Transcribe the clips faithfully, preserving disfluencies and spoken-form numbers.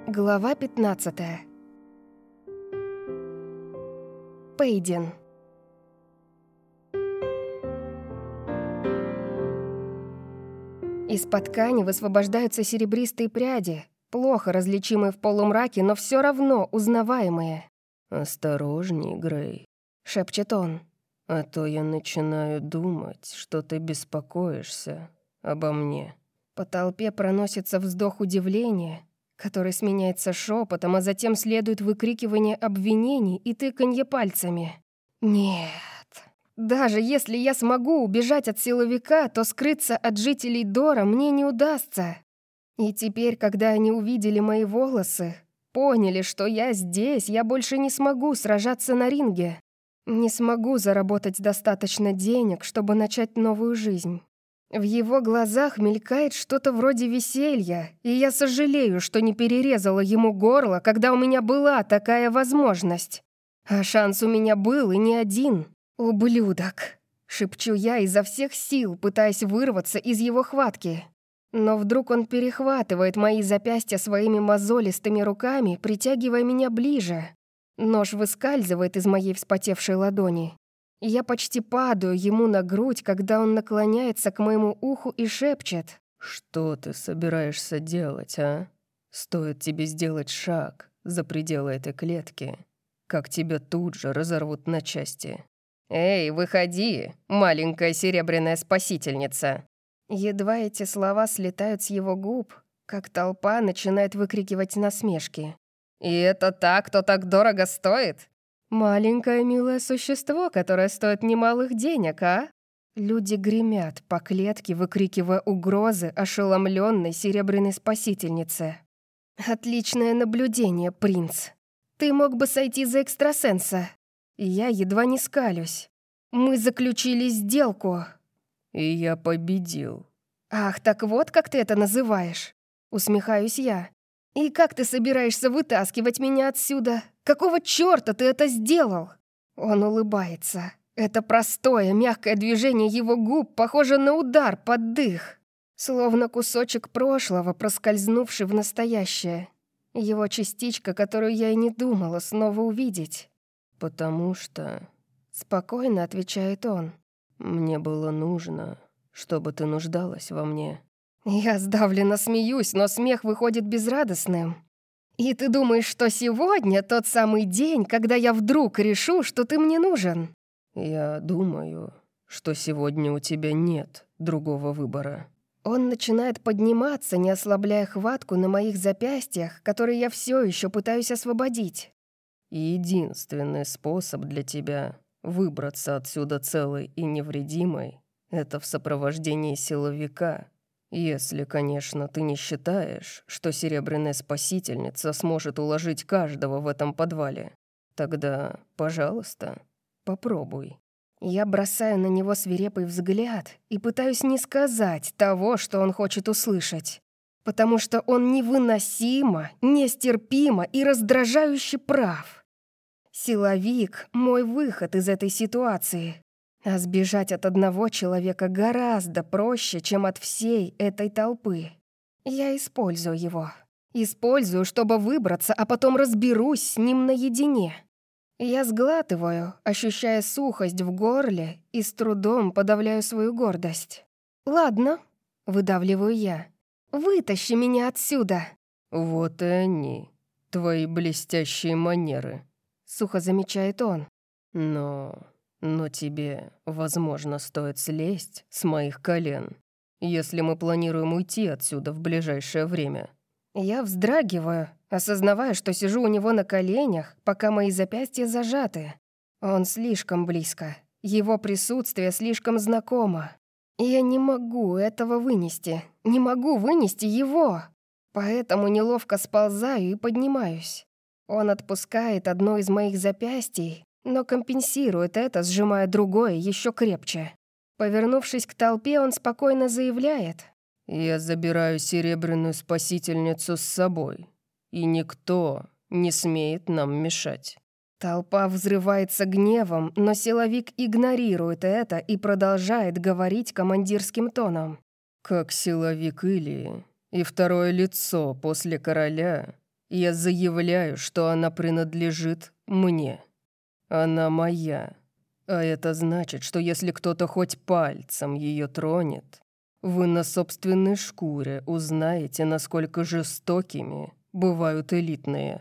Глава пятнадцатая. Пейден. Из-под ткани высвобождаются серебристые пряди, плохо различимые в полумраке, но все равно узнаваемые. «Осторожней, Грей», — шепчет он. «а то я начинаю думать, что ты беспокоишься обо мне». По толпе проносится вздох удивления, который сменяется шепотом, а затем следует выкрикивание обвинений и тыканье пальцами. Нет. Даже если я смогу убежать от силовика, то скрыться от жителей Дора мне не удастся. И теперь, когда они увидели мои волосы, поняли, что я здесь, я больше не смогу сражаться на ринге. Не смогу заработать достаточно денег, чтобы начать новую жизнь. В его глазах мелькает что-то вроде веселья, и я сожалею, что не перерезала ему горло, когда у меня была такая возможность. А шанс у меня был и не один. «Ублюдок!» — шепчу я изо всех сил, пытаясь вырваться из его хватки. Но вдруг он перехватывает мои запястья своими мозолистыми руками, притягивая меня ближе. Нож выскальзывает из моей вспотевшей ладони. Я почти падаю ему на грудь, когда он наклоняется к моему уху и шепчет. «Что ты собираешься делать, а? Стоит тебе сделать шаг за пределы этой клетки, как тебя тут же разорвут на части». «Эй, выходи, маленькая серебряная спасительница!» Едва эти слова слетают с его губ, как толпа начинает выкрикивать насмешки. «И это та, кто так дорого стоит? Маленькое милое существо, которое стоит немалых денег, а?» Люди гремят по клетке, выкрикивая угрозы ошеломленной серебряной спасительнице. «Отличное наблюдение, принц. Ты мог бы сойти за экстрасенса». Я едва не скалюсь. «Мы заключили сделку». «И я победил». «Ах, так вот как ты это называешь?» Усмехаюсь я. «И как ты собираешься вытаскивать меня отсюда? Какого чёрта ты это сделал?» Он улыбается. Это простое, мягкое движение его губ похоже на удар под дых. Словно кусочек прошлого, проскользнувший в настоящее. Его частичка, которую я и не думала снова увидеть. «Потому что...» — спокойно отвечает он. «Мне было нужно, чтобы ты нуждалась во мне». Я сдавленно смеюсь, но смех выходит безрадостным. «И ты думаешь, что сегодня тот самый день, когда я вдруг решу, что ты мне нужен?» «Я думаю, что сегодня у тебя нет другого выбора». Он начинает подниматься, не ослабляя хватку на моих запястьях, которые я все еще пытаюсь освободить. «Единственный способ для тебя выбраться отсюда целой и невредимой — это в сопровождении силовика. Если, конечно, ты не считаешь, что серебряная спасительница сможет уложить каждого в этом подвале. Тогда, пожалуйста, попробуй». Я бросаю на него свирепый взгляд и пытаюсь не сказать того, что он хочет услышать. Потому что он невыносимо, нестерпимо и раздражающе прав. Силовик — мой выход из этой ситуации. А сбежать от одного человека гораздо проще, чем от всей этой толпы. Я использую его. Использую, чтобы выбраться, а потом разберусь с ним наедине. Я сглатываю, ощущая сухость в горле, и с трудом подавляю свою гордость. «Ладно», — выдавливаю я, — «вытащи меня отсюда». «Вот и они, твои блестящие манеры», — сухо замечает он. «Но... но тебе, возможно, стоит слезть с моих колен, если мы планируем уйти отсюда в ближайшее время». Я вздрагиваю, осознавая, что сижу у него на коленях, пока мои запястья зажаты. Он слишком близко. Его присутствие слишком знакомо. Я не могу этого вынести. Не могу вынести его. Поэтому неловко сползаю и поднимаюсь. Он отпускает одно из моих запястий, но компенсирует это, сжимая другое еще крепче. Повернувшись к толпе, он спокойно заявляет: «Я забираю серебряную спасительницу с собой, и никто не смеет нам мешать». Толпа взрывается гневом, но силовик игнорирует это и продолжает говорить командирским тоном. «Как силовик Илии и второе лицо после короля, Я заявляю, что она принадлежит мне. Она моя. А это значит, что если кто-то хоть пальцем ее тронет, вы на собственной шкуре узнаете, насколько жестокими бывают элитные».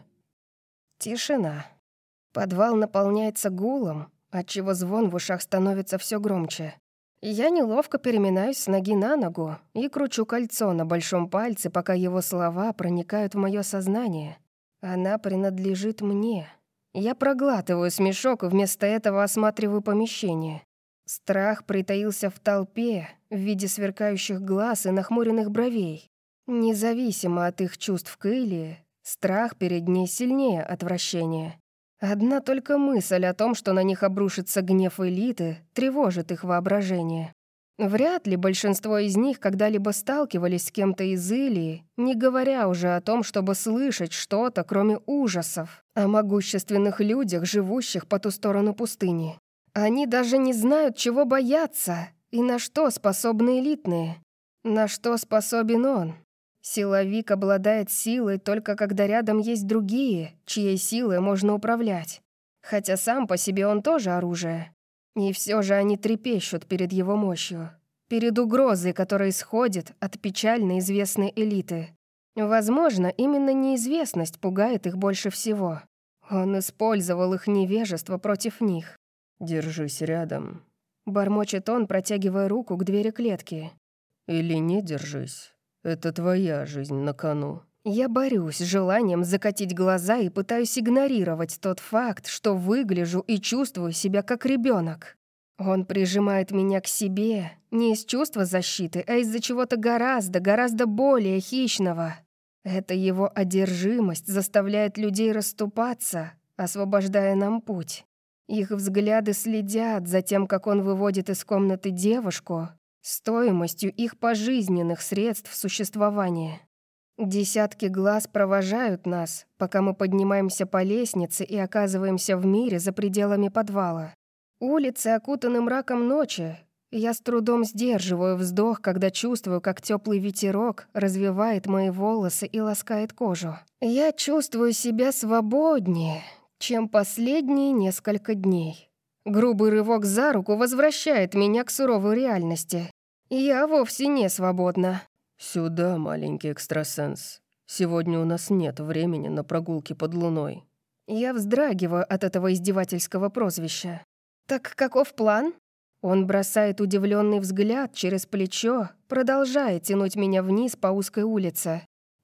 Тишина. Подвал наполняется гулом, отчего звон в ушах становится все громче. Я неловко переминаюсь с ноги на ногу и кручу кольцо на большом пальце, пока его слова проникают в мое сознание. Она принадлежит мне. Я проглатываю смешок и вместо этого осматриваю помещение. Страх притаился в толпе в виде сверкающих глаз и нахмуренных бровей. Независимо от их чувств к Илии, страх перед ней сильнее отвращения. Одна только мысль о том, что на них обрушится гнев элиты, тревожит их воображение. Вряд ли большинство из них когда-либо сталкивались с кем-то из Илии, не говоря уже о том, чтобы слышать что-то, кроме ужасов, о могущественных людях, живущих по ту сторону пустыни. Они даже не знают, чего бояться и на что способны элитные. На что способен он? Силовик обладает силой только когда рядом есть другие, чьей силой можно управлять. Хотя сам по себе он тоже оружие. И все же они трепещут перед его мощью, перед угрозой, которая исходит от печально известной элиты. Возможно, именно неизвестность пугает их больше всего. Он использовал их невежество против них. «Держись рядом», — бормочет он, протягивая руку к двери клетки. «Или не держись. Это твоя жизнь на кону». Я борюсь с желанием закатить глаза и пытаюсь игнорировать тот факт, что выгляжу и чувствую себя как ребенок. Он прижимает меня к себе не из чувства защиты, а из-за чего-то гораздо, гораздо более хищного. Эта его одержимость заставляет людей расступаться, освобождая нам путь. Их взгляды следят за тем, как он выводит из комнаты девушку, стоимостью их пожизненных средств существования. Десятки глаз провожают нас, пока мы поднимаемся по лестнице и оказываемся в мире за пределами подвала. Улицы окутаны мраком ночи, и я с трудом сдерживаю вздох, когда чувствую, как теплый ветерок развивает мои волосы и ласкает кожу. Я чувствую себя свободнее, чем последние несколько дней. Грубый рывок за руку возвращает меня к суровой реальности. Я вовсе не свободна. «Сюда, маленький экстрасенс. Сегодня у нас нет времени на прогулки под луной». Я вздрагиваю от этого издевательского прозвища. «Так каков план?» Он бросает удивленный взгляд через плечо, продолжая тянуть меня вниз по узкой улице.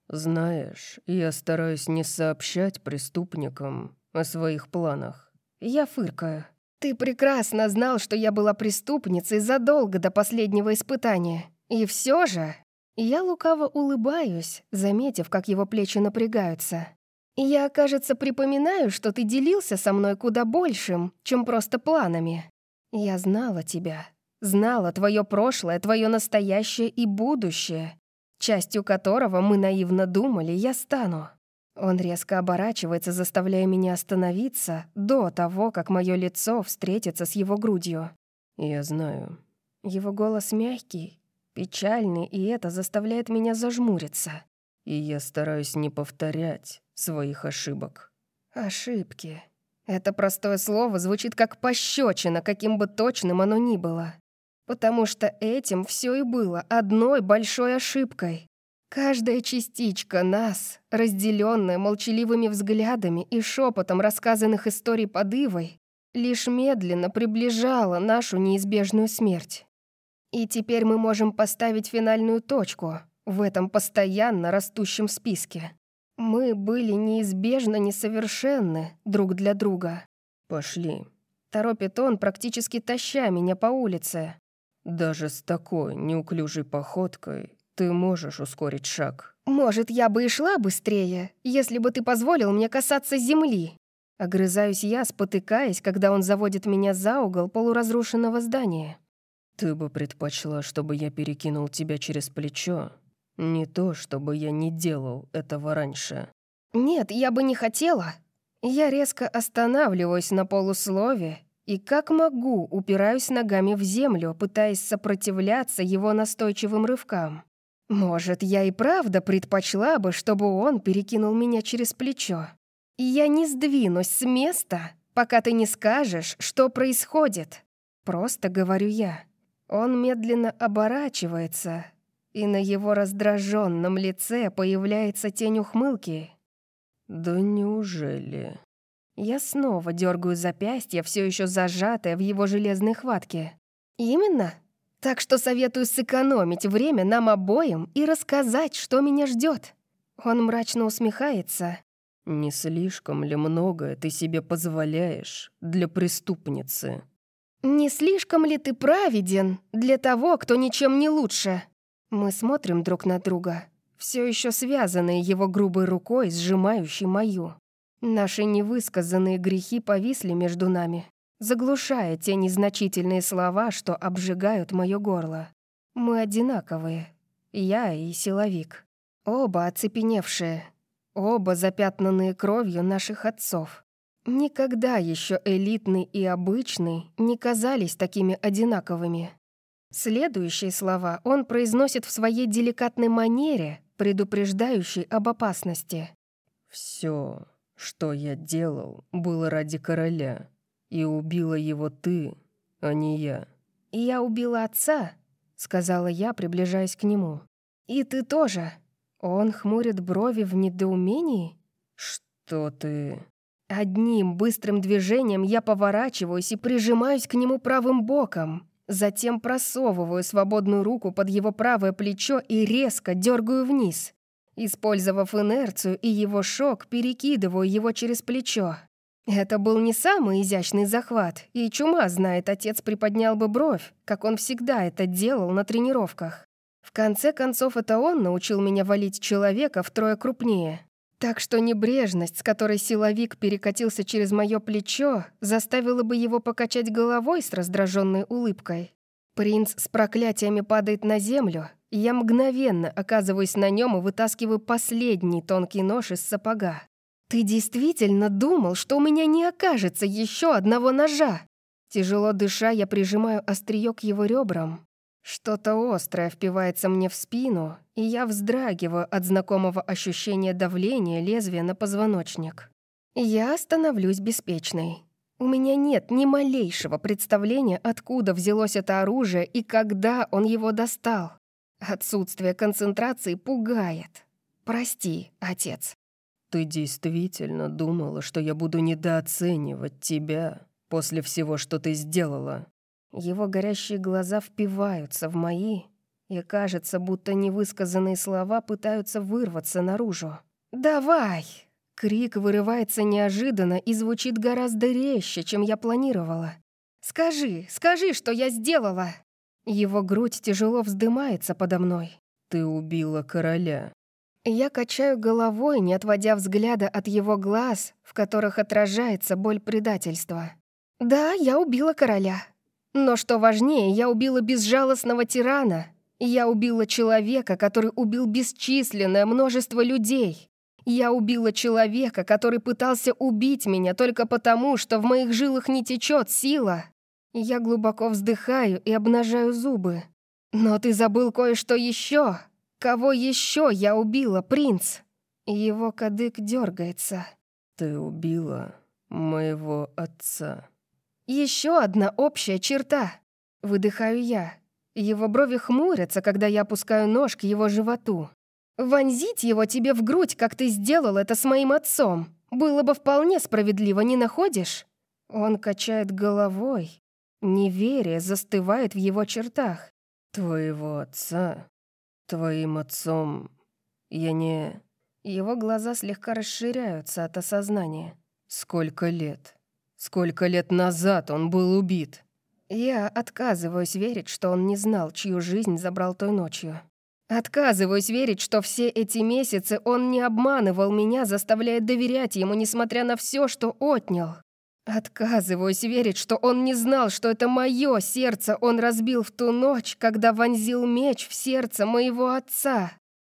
«Знаешь, я стараюсь не сообщать преступникам о своих планах». Я фыркаю. «Ты прекрасно знал, что я была преступницей задолго до последнего испытания. И все же...» Я лукаво улыбаюсь, заметив, как его плечи напрягаются. «Я, кажется, припоминаю, что ты делился со мной куда большим, чем просто планами. Я знала тебя, знала твое прошлое, твое настоящее и будущее, частью которого мы наивно думали, я стану». Он резко оборачивается, заставляя меня остановиться до того, как мое лицо встретится с его грудью. «Я знаю». Его голос мягкий, печальный, и это заставляет меня зажмуриться. «И я стараюсь не повторять своих ошибок». Ошибки. Это простое слово звучит как пощечина, каким бы точным оно ни было. Потому что этим все и было одной большой ошибкой. Каждая частичка нас, разделенная молчаливыми взглядами и шепотом рассказанных историй под Ивой, лишь медленно приближала нашу неизбежную смерть. И теперь мы можем поставить финальную точку в этом постоянно растущем списке. Мы были неизбежно несовершенны друг для друга. «Пошли», — торопит он, практически таща меня по улице. «Даже с такой неуклюжей походкой ты можешь ускорить шаг». «Может, я бы и шла быстрее, если бы ты позволил мне касаться земли». Огрызаюсь я, спотыкаясь, когда он заводит меня за угол полуразрушенного здания. «Ты бы предпочла, чтобы я перекинул тебя через плечо? Не то, чтобы я не делал этого раньше». «Нет, я бы не хотела». Я резко останавливаюсь на полуслове и, как могу, упираюсь ногами в землю, пытаясь сопротивляться его настойчивым рывкам. Может, я и правда предпочла бы, чтобы он перекинул меня через плечо. И я не сдвинусь с места, пока ты не скажешь, что происходит. Просто говорю я. Он медленно оборачивается, и на его раздраженном лице появляется тень ухмылки. «Да неужели?» Я снова дергаю запястье, все еще зажатое в его железной хватке. «Именно? Так что советую сэкономить время нам обоим и рассказать, что меня ждет. Он мрачно усмехается. «Не слишком ли многое ты себе позволяешь для преступницы?» «Не слишком ли ты праведен для того, кто ничем не лучше?» Мы смотрим друг на друга, все еще связанные его грубой рукой, сжимающей мою. Наши невысказанные грехи повисли между нами, заглушая те незначительные слова, что обжигают мое горло. Мы одинаковые, я и силовик. Оба оцепеневшие, оба запятнанные кровью наших отцов. Никогда еще элитный и обычный не казались такими одинаковыми. Следующие слова он произносит в своей деликатной манере, предупреждающей об опасности. «Все, что я делал, было ради короля, и убила его ты, а не я». «Я убила отца», — сказала я, приближаясь к нему. «И ты тоже». Он хмурит брови в недоумении. «Что ты...» Одним быстрым движением я поворачиваюсь и прижимаюсь к нему правым боком. Затем просовываю свободную руку под его правое плечо и резко дергаю вниз. Использовав инерцию и его шок, перекидываю его через плечо. Это был не самый изящный захват, и чума знает, отец приподнял бы бровь, как он всегда это делал на тренировках. В конце концов, это он научил меня валить человека втрое крупнее. Так что небрежность, с которой силовик перекатился через мое плечо, заставила бы его покачать головой с раздраженной улыбкой. Принц с проклятиями падает на землю, и я мгновенно оказываюсь на нем и вытаскиваю последний тонкий нож из сапога. «Ты действительно думал, что у меня не окажется еще одного ножа?» Тяжело дыша, я прижимаю острие к его ребрам. Что-то острое впивается мне в спину, и я вздрагиваю от знакомого ощущения давления лезвия на позвоночник. Я становлюсь беспечной. У меня нет ни малейшего представления, откуда взялось это оружие и когда он его достал. Отсутствие концентрации пугает. Прости, отец. «Ты действительно думала, что я буду недооценивать тебя после всего, что ты сделала?» Его горящие глаза впиваются в мои, и кажется, будто невысказанные слова пытаются вырваться наружу. «Давай!» Крик вырывается неожиданно и звучит гораздо резче, чем я планировала. «Скажи, скажи, что я сделала!» Его грудь тяжело вздымается подо мной. «Ты убила короля». Я качаю головой, не отводя взгляда от его глаз, в которых отражается боль предательства. «Да, я убила короля. Но что важнее, я убила безжалостного тирана. Я убила человека, который убил бесчисленное множество людей. Я убила человека, который пытался убить меня только потому, что в моих жилах не течет сила. Я глубоко вздыхаю и обнажаю зубы. Но ты забыл кое-что еще. Кого еще я убила, принц?» Его кадык дергается. «Ты убила моего отца». Еще одна общая черта. Выдыхаю я. Его брови хмурятся, когда я опускаю нож к его животу. Вонзить его тебе в грудь, как ты сделал это с моим отцом, было бы вполне справедливо, не находишь? Он качает головой. Неверие застывает в его чертах. «Твоего отца? Твоим отцом я не...» Его глаза слегка расширяются от осознания. «Сколько лет? Сколько лет назад он был убит?» Я отказываюсь верить, что он не знал, чью жизнь забрал той ночью. Отказываюсь верить, что все эти месяцы он не обманывал меня, заставляя доверять ему, несмотря на все, что отнял. Отказываюсь верить, что он не знал, что это мое сердце он разбил в ту ночь, когда вонзил меч в сердце моего отца.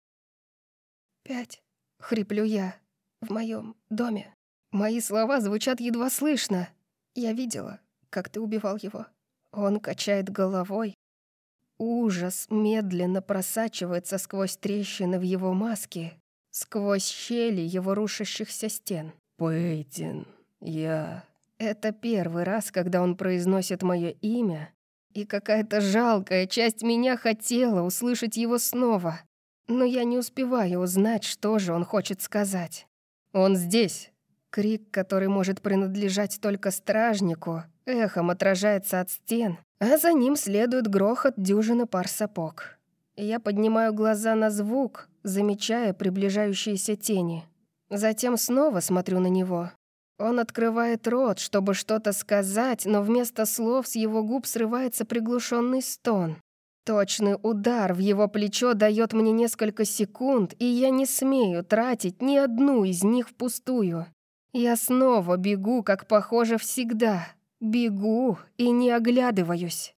«Пять», — хриплю я, — «в моем доме». Мои слова звучат едва слышно. Я видела, как ты убивал его. Он качает головой. Ужас медленно просачивается сквозь трещины в его маске, сквозь щели его рушащихся стен. «Пейтин, я...» Это первый раз, когда он произносит мое имя, и какая-то жалкая часть меня хотела услышать его снова. Но я не успеваю узнать, что же он хочет сказать. «Он здесь!» Крик, который может принадлежать только стражнику, эхом отражается от стен, а за ним следует грохот дюжины пар сапог. Я поднимаю глаза на звук, замечая приближающиеся тени. Затем снова смотрю на него. Он открывает рот, чтобы что-то сказать, но вместо слов с его губ срывается приглушенный стон. Точный удар в его плечо дает мне несколько секунд, и я не смею тратить ни одну из них впустую. Я снова бегу, как похоже всегда. Бегу и не оглядываюсь.